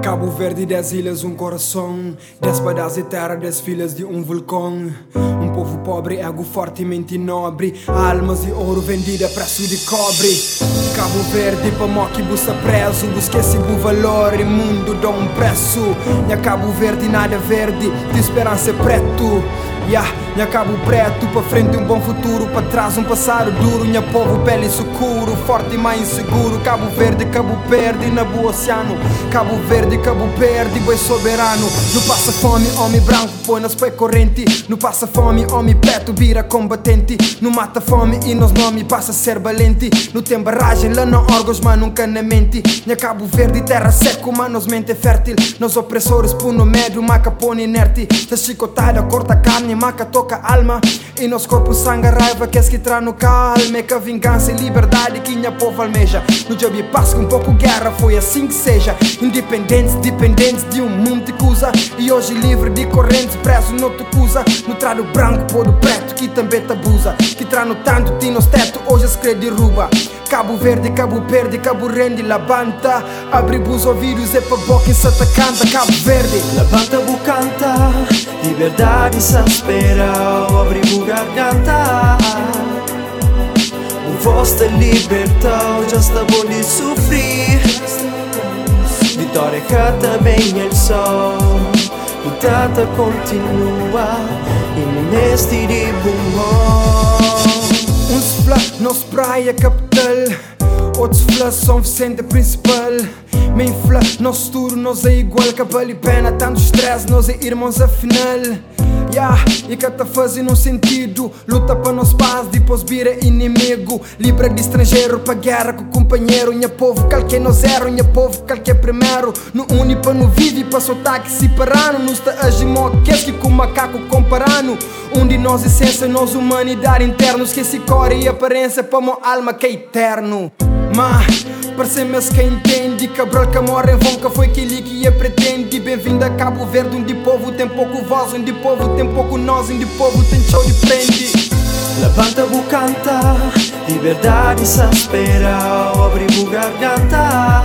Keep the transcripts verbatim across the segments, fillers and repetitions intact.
Cabo Verde, dez ilhas, um coração, dez pedaços de terra, dez filhas de um vulcão. Um povo pobre, ego fortemente nobre, almas de ouro vendida a preço de cobre. Cabo Verde, para moque bussa preso, esquece o valor e mundo dá um preço. Nha Cabo Verde, nada verde, de esperança preto. Yeah, nha Cabo Preto, para frente um bom futuro, para trás um passado duro. Nha povo pele escuro, forte mas inseguro. Cabo Verde, Cabo Verde, na boa oceano. Cabo Verde, Cabo Verde, boi soberano. Não passa fome, homem branco, põe nas pé corrente. Não passa fome, homem preto, vira combatente. Não mata fome e nos nome passa a ser valente. Não tem barragem, lá não órgãos, mas nunca na mente. Nha Cabo Verde, terra seco, mas nos mente fértil. Nos opressores, puno médio, maca põe inerte. Da chicotada, corta carne, maca toca alma. E nos corpos sangue, raiva que esquitra no calma. É que a vingança e liberdade que nha povo almeja. No job e paz com um pouco guerra, foi assim que seja. Independentes, dependentes de um mundo de coisa. E hoje livre de correntes, preso não te acusa. No trado branco, pôr o preto que também te abusa. Que trano tanto, ti nos teto, hoje se crê derruba. Cabo Verde, Cabo Verde, Cabo Rende, labanta. Abre os ouvidos e pra boca e se te canta. Cabo Verde, labanta bu canta, liberdade se espera, abre bu garganta. O voz te liberta, já está bom de sofrer. Vitória que também é o sol, lutada continua e neste de bom. uns fla, nos praia capital. Outros fla, São Vicente principal. Main fla, nos turno, nós é igual. Cabelo e pena, tanto stress, nós é irmãos afinal. Yeah, e que tá fazendo sentido. Luta para nós paz, depois vira inimigo. Livre de estrangeiro, pra guerra com o companheiro. Nha povo, qualquer no zero, nha povo, qualquer primeiro. No une para no vive, para sotaque separando. Nos tá agimos que com macaco comparando. Um de nós essência, nós humanidade interno. Esqueci cor e aparência, para uma alma que é eterno. Mas parece-me que entende, Cabral que morre em vonca foi aquele que é pretende. Bem-vindo a Cabo Verde, onde povo tem pouco voz, onde povo tem pouco nós, onde povo tem show de prende. Levanta bu canta, liberdade se espera, abre bu garganta.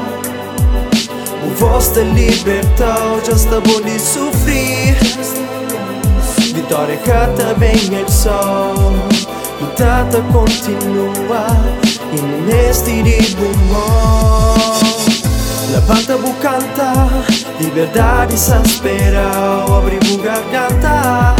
O voz te liberta, já está bom de sofrer. Vitória que também é o sol, lutada continua e neste de bom. Levanta bu canta, liberdade se espera, abre bu garganta.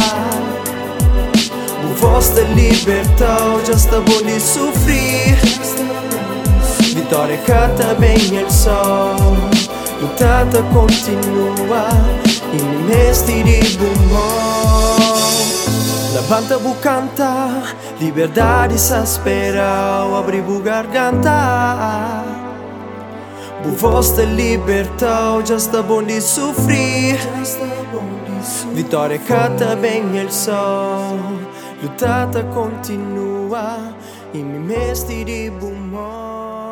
O voz te liberta, já está bom de sofrer. Vitória que também é o sol, lutada continua e neste de bom. Levanta bu canta, liberdade se espera, abre bu garganta. Bu voz te liberta, já está bom de sofrer. Vitória que também é o sol, lutada continua e neste de bom.